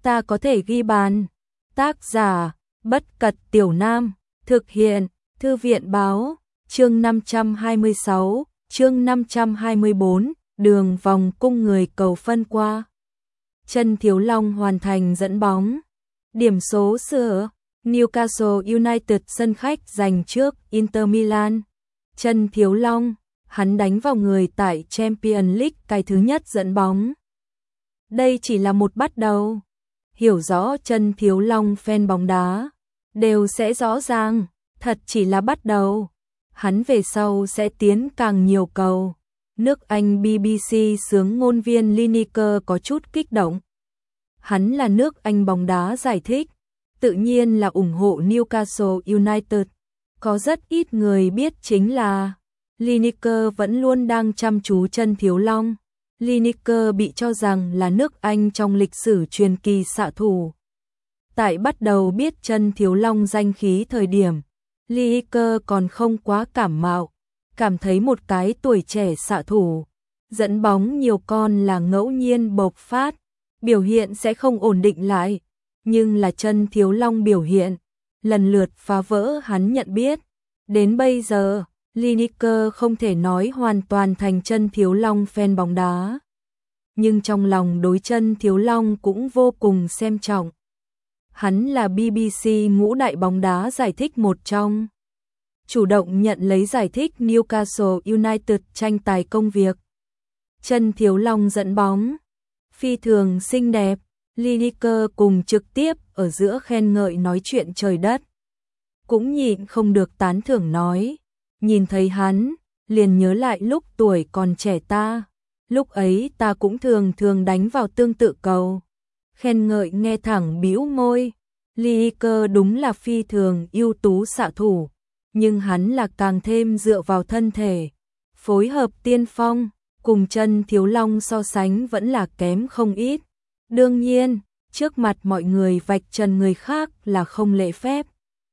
ta có thể ghi bàn. Tác giả, Bất Cật Tiểu Nam, thực hiện, Thư viện báo, chương 526, chương 524, đường vòng cung người cầu phân qua. Chân Thiếu Long hoàn thành dẫn bóng. Điểm số sửa, Newcastle United sân khách giành trước Inter Milan. Chân Thiếu Long, hắn đánh vào người tại Champions League cái thứ nhất dẫn bóng. Đây chỉ là một bắt đầu. Hiểu rõ Chân Thiếu Long fan bóng đá đều sẽ rõ ràng, thật chỉ là bắt đầu. Hắn về sau sẽ tiến càng nhiều cầu. Nước Anh BBC xướng ngôn viên Lineker có chút kích động. Hắn là nước Anh bóng đá giải thích, tự nhiên là ủng hộ Newcastle United. Có rất ít người biết chính là Lineker vẫn luôn đang chăm chú Chân Thiếu Long. Lineker bị cho rằng là nước Anh trong lịch sử truyền kỳ xạ thủ. Tại bắt đầu biết Chân Thiếu Long danh khí thời điểm, Lineker còn không quá cảm mạo, cảm thấy một cái tuổi trẻ xạ thủ, dẫn bóng nhiều con là ngẫu nhiên bộc phát, biểu hiện sẽ không ổn định lại, nhưng là Chân Thiếu Long biểu hiện, lần lượt phá vỡ hắn nhận biết. Đến bây giờ, Lineker không thể nói hoàn toàn thành Chân Thiếu Long fan bóng đá, nhưng trong lòng đối Chân Thiếu Long cũng vô cùng xem trọng. Hắn là BBC ngũ đại bóng đá giải thích một trong. Chủ động nhận lấy giải thích Newcastle United tranh tài công việc. Chân Thiếu Long dẫn bóng, phi thường xinh đẹp, Lineker cùng trực tiếp ở giữa khen ngợi nói chuyện trời đất. Cũng nhịn không được tán thưởng nói, nhìn thấy hắn, liền nhớ lại lúc tuổi còn trẻ ta, lúc ấy ta cũng thường thường đánh vào tương tự cầu. Khen ngợi nghe thẳng bĩu môi, Lineker đúng là phi thường ưu tú xạ thủ, nhưng hắn là càng thêm dựa vào thân thể, phối hợp tiên phong, cùng Chân Thiếu Long so sánh vẫn là kém không ít. Đương nhiên, trước mặt mọi người vạch trần người khác là không lễ phép.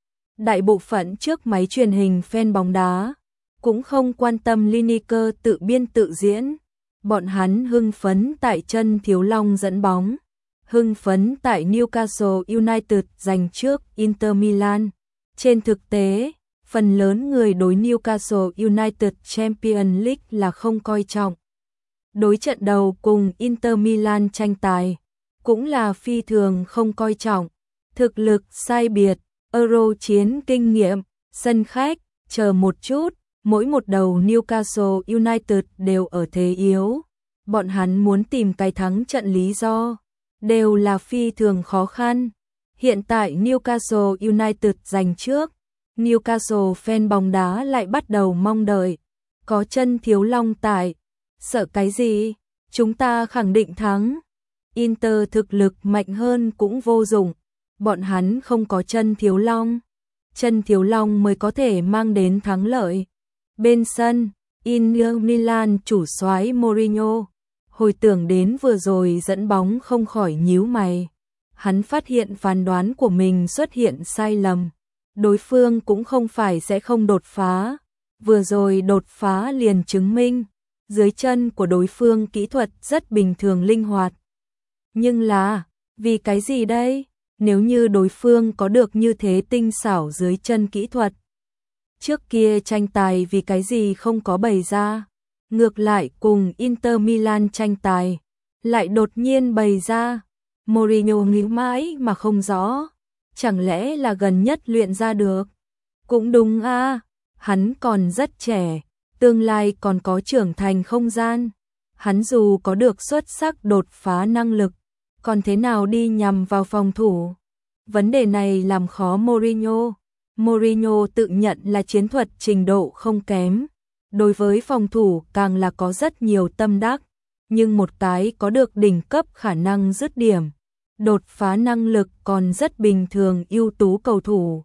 Đại bộ phận trước máy truyền hình fan bóng đá cũng không quan tâm Lineker tự biên tự diễn, bọn hắn hưng phấn tại Chân Thiếu Long dẫn bóng, hưng phấn tại Newcastle United giành trước Inter Milan. Trên thực tế, phần lớn người đối Newcastle United Champions League là không coi trọng. Đối trận đầu cùng Inter Milan tranh tài, cũng là phi thường không coi trọng. Thực lực sai biệt, Euro chiến kinh nghiệm, sân khách, chờ một chút, mỗi một đầu Newcastle United đều ở thế yếu. Bọn hắn muốn tìm cái thắng trận lý do, đều là phi thường khó khăn. Hiện tại Newcastle United giành trước, Newcastle fan bóng đá lại bắt đầu mong đợi. Có Chân Thiếu Long tại, sợ cái gì, chúng ta khẳng định thắng. Inter thực lực mạnh hơn cũng vô dụng, bọn hắn không có Chân Thiếu Long. Chân Thiếu Long mới có thể mang đến thắng lợi. Bên sân, Inter Milan chủ soái Mourinho, hồi tưởng đến vừa rồi dẫn bóng không khỏi nhíu mày. Hắn phát hiện phán đoán của mình xuất hiện sai lầm. Đối phương cũng không phải sẽ không đột phá. Vừa rồi đột phá liền chứng minh, dưới chân của đối phương kỹ thuật rất bình thường linh hoạt. Nhưng là, vì cái gì đây? Nếu như đối phương có được như thế tinh xảo dưới chân kỹ thuật, trước kia tranh tài vì cái gì không có bày ra? Ngược lại cùng Inter Milan tranh tài, lại đột nhiên bày ra. Mourinho nghĩ mãi mà không rõ, chẳng lẽ là gần nhất luyện ra được? Cũng đúng a, hắn còn rất trẻ, tương lai còn có trưởng thành không gian. Hắn dù có được xuất sắc đột phá năng lực, còn thế nào đi nhằm vào phòng thủ? Vấn đề này làm khó Mourinho. Mourinho tự nhận là chiến thuật trình độ không kém, đối với phòng thủ càng là có rất nhiều tâm đắc, nhưng một cái có được đỉnh cấp khả năng dứt điểm, đột phá năng lực còn rất bình thường ưu tú cầu thủ.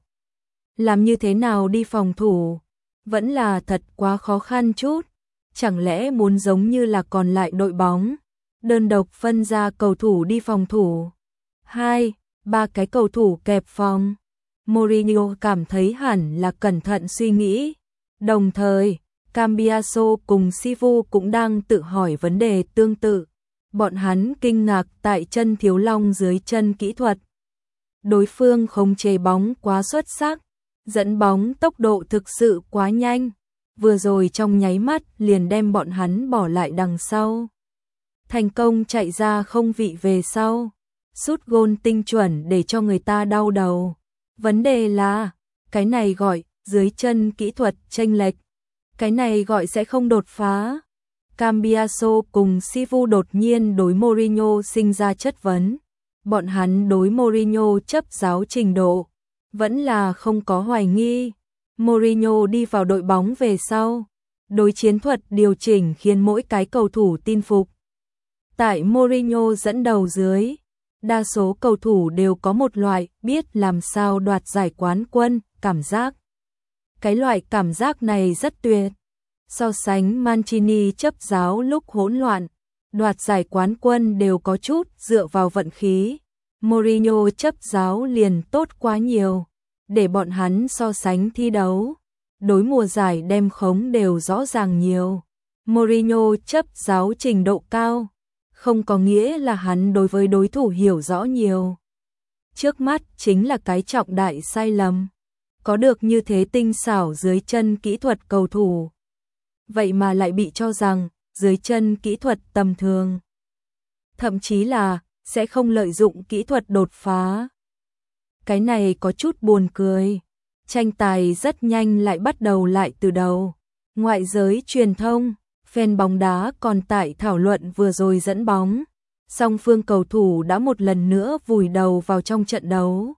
Làm như thế nào đi phòng thủ? Vẫn là thật quá khó khăn chút. Chẳng lẽ muốn giống như là còn lại đội bóng, đơn độc phân ra cầu thủ đi phòng thủ? 2, 3 cái cầu thủ kẹp phòng. Mourinho cảm thấy hẳn là cẩn thận suy nghĩ. Đồng thời, Cambiaso cùng Sivu cũng đang tự hỏi vấn đề tương tự. Bọn hắn kinh ngạc tại chân Thiếu Long dưới chân kỹ thuật. Đối phương khống chế bóng quá xuất sắc, dẫn bóng tốc độ thực sự quá nhanh, vừa rồi trong nháy mắt liền đem bọn hắn bỏ lại đằng sau. Thành công chạy ra không vị về sau, sút gôn tinh chuẩn để cho người ta đau đầu. Vấn đề là, cái này gọi dưới chân kỹ thuật chênh lệch, cái này gọi sẽ không đột phá. Cambiaso cùng Sivu đột nhiên đối Mourinho sinh ra chất vấn. Bọn hắn đối Mourinho chấp giáo trình độ, vẫn là không có hoài nghi. Mourinho đi vào đội bóng về sau, đối chiến thuật điều chỉnh khiến mỗi cái cầu thủ tin phục. Tại Mourinho dẫn đầu dưới, đa số cầu thủ đều có một loại biết làm sao đoạt giải quán quân cảm giác. Cái loại cảm giác này rất tuyệt. So sánh Mancini chấp giáo lúc hỗn loạn, đoạt giải quán quân đều có chút dựa vào vận khí. Mourinho chấp giáo liền tốt quá nhiều, để bọn hắn so sánh thi đấu. Đối mùa giải đem khống đều rõ ràng nhiều. Mourinho chấp giáo trình độ cao, không có nghĩa là hắn đối với đối thủ hiểu rõ nhiều. Trước mắt chính là cái trọng đại sai lầm. Có được như thế tinh xảo dưới chân kỹ thuật cầu thủ, vậy mà lại bị cho rằng dưới chân kỹ thuật tầm thường. Thậm chí là sẽ không lợi dụng kỹ thuật đột phá. Cái này có chút buồn cười. Tranh tài rất nhanh lại bắt đầu lại từ đầu. Ngoại giới truyền thông, fan bóng đá còn tại thảo luận vừa rồi dẫn bóng. Song phương cầu thủ đã một lần nữa vùi đầu vào trong trận đấu.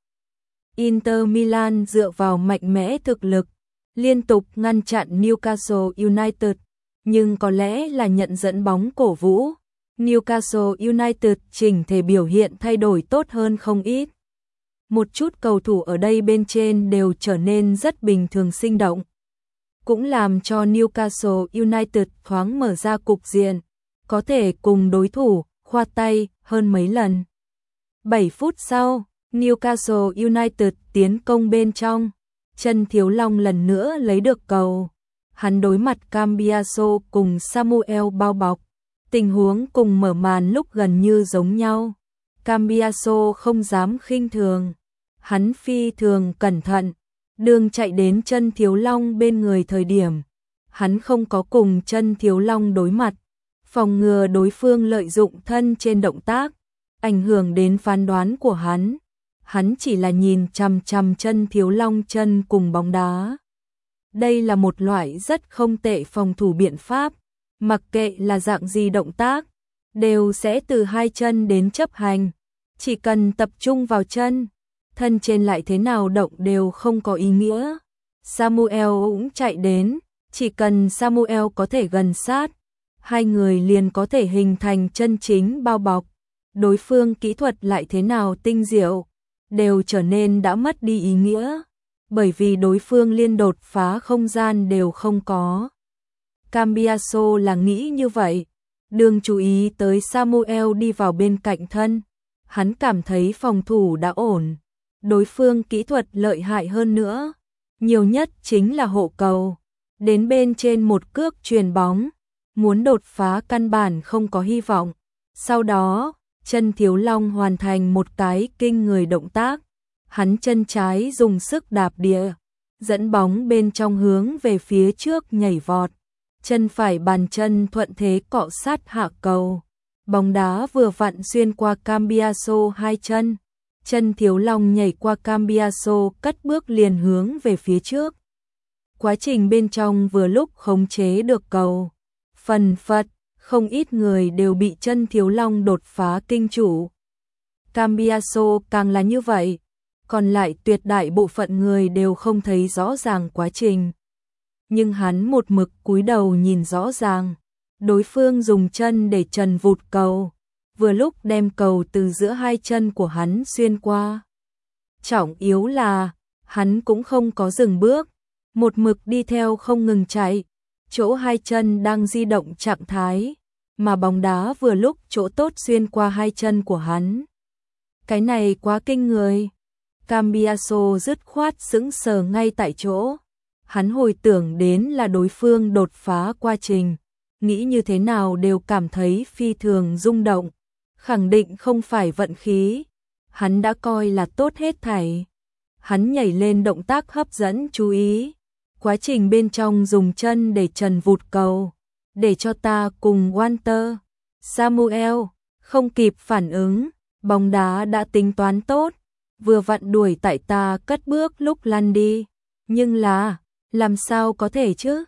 Inter Milan dựa vào mạnh mẽ thực lực, liên tục ngăn chặn Newcastle United, nhưng có lẽ là nhận dẫn bóng cổ vũ. Newcastle United chỉnh thể biểu hiện thay đổi tốt hơn không ít. Một chút cầu thủ ở đây bên trên đều trở nên rất bình thường sinh động. Cũng làm cho Newcastle United thoáng mở ra cục diện, có thể cùng đối thủ khoa tay hơn mấy lần. 7 phút sau, Newcastle United tiến công bên trong. Chân Thiếu Long lần nữa lấy được cầu. Hắn đối mặt Cambiaso cùng Samuel bao bọc. Tình huống cùng mở màn lúc gần như giống nhau. Cambiaso không dám khinh thường. Hắn phi thường cẩn thận. Đường chạy đến chân Thiếu Long bên người thời điểm. Hắn không có cùng chân Thiếu Long đối mặt. Phòng ngừa đối phương lợi dụng thân trên động tác, ảnh hưởng đến phán đoán của hắn. Hắn chỉ là nhìn chằm chằm chân Thiếu Long chân cùng bóng đá. Đây là một loại rất không tệ phòng thủ biện pháp. Mặc kệ là dạng gì động tác, đều sẽ từ hai chân đến chấp hành. Chỉ cần tập trung vào chân, thân trên lại thế nào động đều không có ý nghĩa. Samuel cũng chạy đến, chỉ cần Samuel có thể gần sát, hai người liền có thể hình thành chân chính bao bọc. Đối phương kỹ thuật lại thế nào tinh diệu, đều trở nên đã mất đi ý nghĩa, bởi vì đối phương liên đột phá không gian đều không có. Cambiaso là nghĩ như vậy, đừng chú ý tới Samuel đi vào bên cạnh thân, hắn cảm thấy phòng thủ đã ổn, đối phương kỹ thuật lợi hại hơn nữa, nhiều nhất chính là hộ cầu, đến bên trên một cước chuyền bóng, muốn đột phá căn bản không có hy vọng. Sau đó, chân Thiếu Long hoàn thành một cái kinh người động tác, hắn chân trái dùng sức đạp địa, dẫn bóng bên trong hướng về phía trước nhảy vọt, chân phải bàn chân thuận thế cọ sát hạ cầu, bóng đá vừa vặn xuyên qua Cambiaso hai chân, chân Thiếu Long nhảy qua Cambiaso cất bước liền hướng về phía trước. Quá trình bên trong vừa lúc khống chế được cầu, phần phật, không ít người đều bị chân Thiếu Long đột phá kinh chủ. Cambiaso càng là như vậy, còn lại tuyệt đại bộ phận người đều không thấy rõ ràng quá trình. Nhưng hắn một mực cúi đầu nhìn rõ ràng, đối phương dùng chân để trần vụt cầu, vừa lúc đem cầu từ giữa hai chân của hắn xuyên qua. Trọng yếu là, hắn cũng không có dừng bước, một mực đi theo không ngừng chạy, chỗ hai chân đang di động trạng thái, mà bóng đá vừa lúc chỗ tốt xuyên qua hai chân của hắn. Cái này quá kinh người. Cambiaso dứt khoát sững sờ ngay tại chỗ. Hắn hồi tưởng đến là đối phương đột phá quá trình, nghĩ như thế nào đều cảm thấy phi thường rung động, khẳng định không phải vận khí, hắn đã coi là tốt hết thảy. Hắn nhảy lên động tác hấp dẫn chú ý, quá trình bên trong dùng chân để trần vụt cầu, để cho ta cùng Walter. Samuel không kịp phản ứng, bóng đá đã tính toán tốt, vừa vặn đuổi tại ta cất bước lúc lăn đi, nhưng là, làm sao có thể chứ?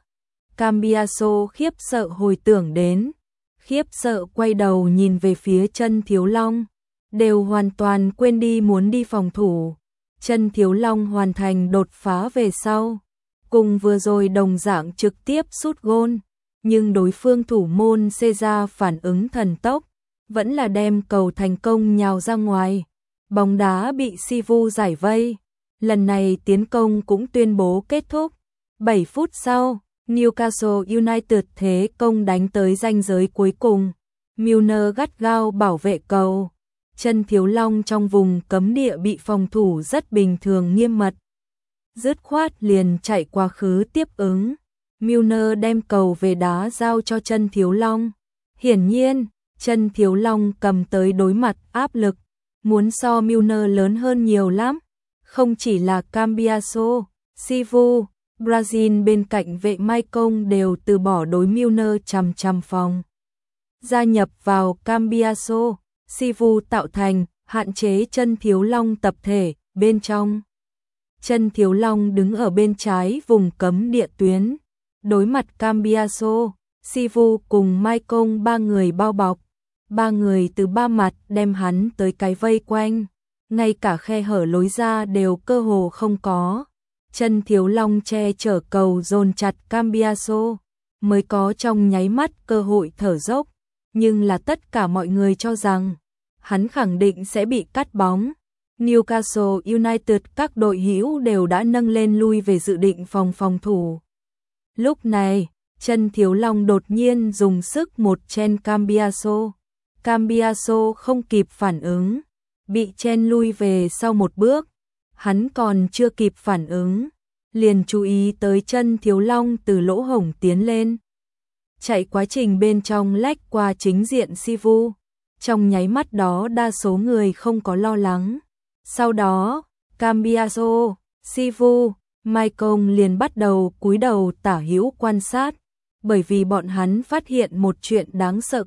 Cambiaso khiếp sợ hồi tưởng đến, khiếp sợ quay đầu nhìn về phía chân Thiếu Long, đều hoàn toàn quên đi muốn đi phòng thủ. Chân Thiếu Long hoàn thành đột phá về sau, cùng vừa rồi đồng dạng trực tiếp sút gôn, nhưng đối phương thủ môn Caesar phản ứng thần tốc, vẫn là đem cầu thành công nhào ra ngoài. Bóng đá bị Sivu giải vây, lần này tiến công cũng tuyên bố kết thúc. 7 phút sau, Newcastle United thế công đánh tới ranh giới cuối cùng, Milner gắt gao bảo vệ cầu. Chân Thiếu Long trong vùng cấm địa bị phòng thủ rất bình thường nghiêm mật, dứt khoát liền chạy quá khứ tiếp ứng. Milner đem cầu về đá giao cho chân Thiếu Long. Hiển nhiên, chân Thiếu Long cầm tới đối mặt áp lực, muốn so Milner lớn hơn nhiều lắm. Không chỉ là Cambiaso, Sivu, Brazil bên cạnh vệ Mai Công đều từ bỏ đối Milner chằm phòng. Gia nhập vào Cambiaso, Sivu tạo thành, hạn chế chân Thiếu Long tập thể, bên trong. Chân Thiếu Long đứng ở bên trái vùng cấm địa tuyến, đối mặt Cambiaso, Sivu cùng Mai Công ba người bao bọc, ba người từ ba mặt đem hắn tới cái vây quanh, ngay cả khe hở lối ra đều cơ hồ không có. Chân Thiếu Long che chở cầu dồn chặt Cambiaso, mới có trong nháy mắt cơ hội thở dốc, nhưng là tất cả mọi người cho rằng hắn khẳng định sẽ bị cắt bóng. Newcastle United các đội hữu đều đã nâng lên lui về dự định phòng thủ. Lúc này, chân Thiếu Long đột nhiên dùng sức một chen Cambiaso. Cambiaso không kịp phản ứng, bị chen lui về sau một bước. Hắn còn chưa kịp phản ứng, liền chú ý tới chân Thiếu Long từ lỗ hổng tiến lên. Chạy quá trình bên trong lách qua chính diện Sivu. Trong nháy mắt đó đa số người không có lo lắng. Sau đó, Cambiaso, Sivu, Mai Công liền bắt đầu cúi đầu tả hữu quan sát, bởi vì bọn hắn phát hiện một chuyện đáng sợ.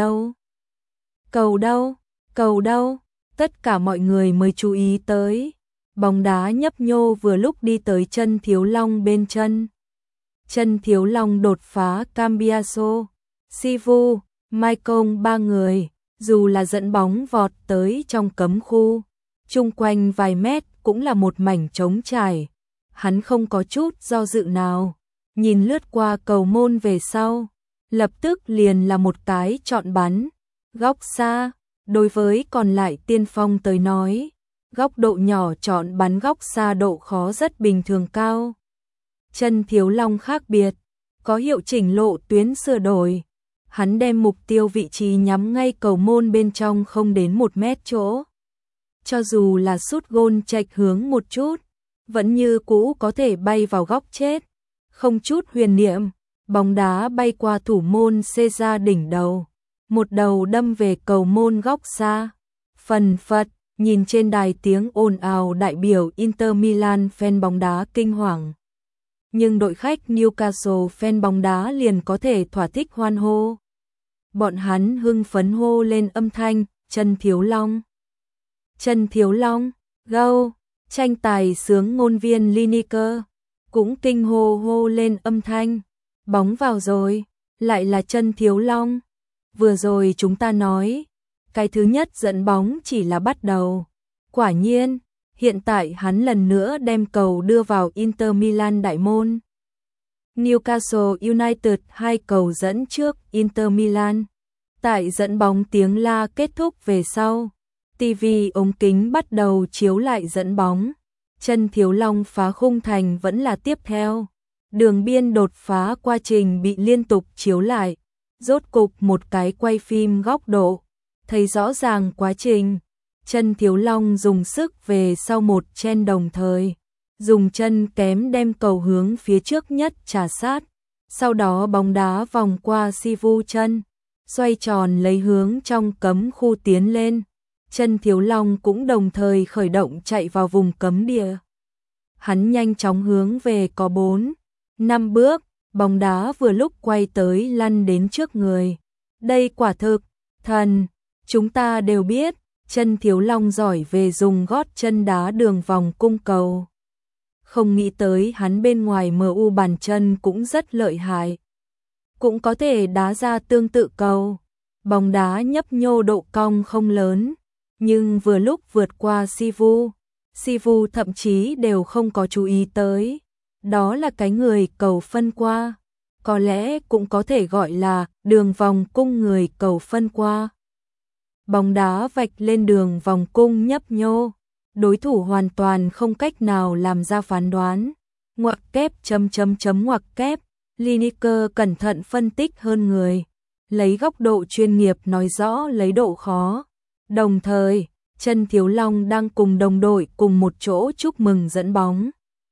Cầu đâu, tất cả mọi người mới chú ý tới. Bóng đá nhấp nhô vừa lúc đi tới chân Thiếu Long bên chân. Chân Thiếu Long đột phá Cambiaso, Sivu, Mai Công ba người, dù là dẫn bóng vọt tới trong cấm khu, chung quanh vài mét cũng là một mảnh trống trải. Hắn không có chút do dự nào, nhìn lướt qua cầu môn về sau, lập tức liền là một cái chọn bắn, góc xa. Đối với còn lại tiên phong tới nói, góc độ nhỏ chọn bắn góc xa độ khó rất bình thường cao. Chân Thiếu Long khác biệt, có hiệu chỉnh lộ tuyến sửa đổi. Hắn đem mục tiêu vị trí nhắm ngay cầu môn bên trong không đến 1 mét chỗ. Cho dù là sút gôn chệch hướng một chút, vẫn như cũ có thể bay vào góc chết. Không chút huyền niệm, bóng đá bay qua thủ môn Caesar đỉnh đầu, một đầu đâm về cầu môn góc xa. Phần phật, nhìn trên đài tiếng ồn ào đại biểu Inter Milan fan bóng đá kinh hoàng. Nhưng đội khách Newcastle fan bóng đá liền có thể thỏa thích hoan hô. Bọn hắn hưng phấn hô lên âm thanh, chân Thiếu Long. Chân Thiếu Long, go, tranh tài sướng ngôn viên Lineker cũng kinh hô lên âm thanh. Bóng vào rồi, lại là chân Thiếu Long. Vừa rồi chúng ta nói, cái thứ nhất dẫn bóng chỉ là bắt đầu. Quả nhiên, hiện tại hắn lần nữa đem cầu đưa vào Inter Milan đại môn. Newcastle United 2 cầu dẫn trước Inter Milan. Tại dẫn bóng tiếng la kết thúc về sau, TV ống kính bắt đầu chiếu lại dẫn bóng. Chân Thiếu Long phá khung thành vẫn là tiếp theo. Đường biên đột phá quá trình bị liên tục chiếu lại. Rốt cục một cái quay phim góc độ, thấy rõ ràng quá trình. Chân Thiếu Long dùng sức về sau một chen đồng thời, dùng chân kém đem cầu hướng phía trước nhất trà sát. Sau đó bóng đá vòng qua Sivu chân, xoay tròn lấy hướng trong cấm khu tiến lên. Chân Thiếu Long cũng đồng thời khởi động chạy vào vùng cấm địa. Hắn nhanh chóng hướng về có 4-5 bước, bóng đá vừa lúc quay tới lăn đến trước người. Đây quả thực, thần, chúng ta đều biết, Chân Thiếu Long giỏi về dùng gót chân đá đường vòng cung cầu. Không nghĩ tới hắn bên ngoài MU bàn chân cũng rất lợi hại. Cũng có thể đá ra tương tự cầu. Bóng đá nhấp nhô độ cong không lớn, nhưng vừa lúc vượt qua Sivu thậm chí đều không có chú ý tới. Đó là cái người cầu phân qua. Có lẽ cũng có thể gọi là đường vòng cung người cầu phân qua. Bóng đá vạch lên đường vòng cung nhấp nhô. Đối thủ hoàn toàn không cách nào làm ra phán đoán. Ngoặc kép ngoặc kép. Lineker cẩn thận phân tích hơn người. Lấy góc độ chuyên nghiệp nói rõ lấy độ khó. Đồng thời, Chân Thiếu Long đang cùng đồng đội cùng một chỗ chúc mừng dẫn bóng.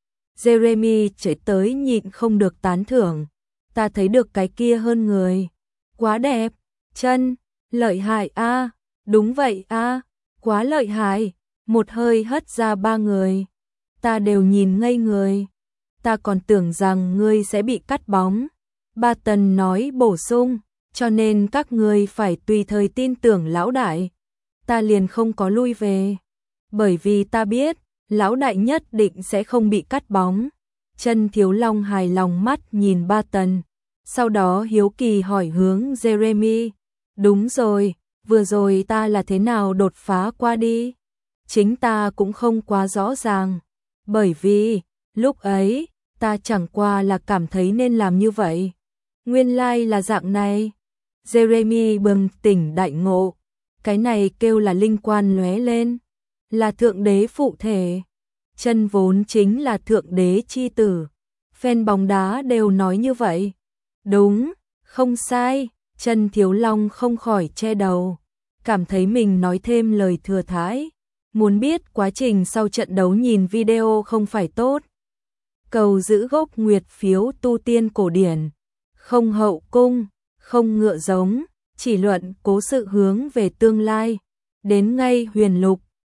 Jeremy chạy tới nhịn không được tán thưởng. Ta thấy được cái kia hơn người. Quá đẹp, Chân, lợi hại a, đúng vậy a, quá lợi hại. Một hơi hất ra 3 người. Ta đều nhìn ngây người. Ta còn tưởng rằng ngươi sẽ bị cắt bóng. Barton nói bổ sung, cho nên các ngươi phải tùy thời tin tưởng lão đại. Ta liền không có lui về. Bởi vì ta biết, lão đại nhất định sẽ không bị cắt bóng. Chân Thiếu Long hài lòng mắt nhìn Barton. Sau đó hiếu kỳ hỏi hướng Jeremy. Đúng rồi, vừa rồi ta là thế nào đột phá qua đi? Chính ta cũng không quá rõ ràng. Bởi vì, lúc ấy, ta chẳng qua là cảm thấy nên làm như vậy. Nguyên lai là dạng này. Jeremy bừng tỉnh đại ngộ. Cái này kêu là linh quan lóe lên. Là thượng đế phụ thể. Chân vốn chính là thượng đế chi tử. Fan bóng đá đều nói như vậy. Đúng, không sai. Chân Thiếu Long không khỏi che đầu. Cảm thấy mình nói thêm lời thừa thãi. Muốn biết quá trình sau trận đấu nhìn video không phải tốt. Cầu giữ gốc nguyệt phiếu tu tiên cổ điển. Không hậu cung, không ngựa giống, chỉ luận cố sự hướng về tương lai. Đến ngay huyền lục.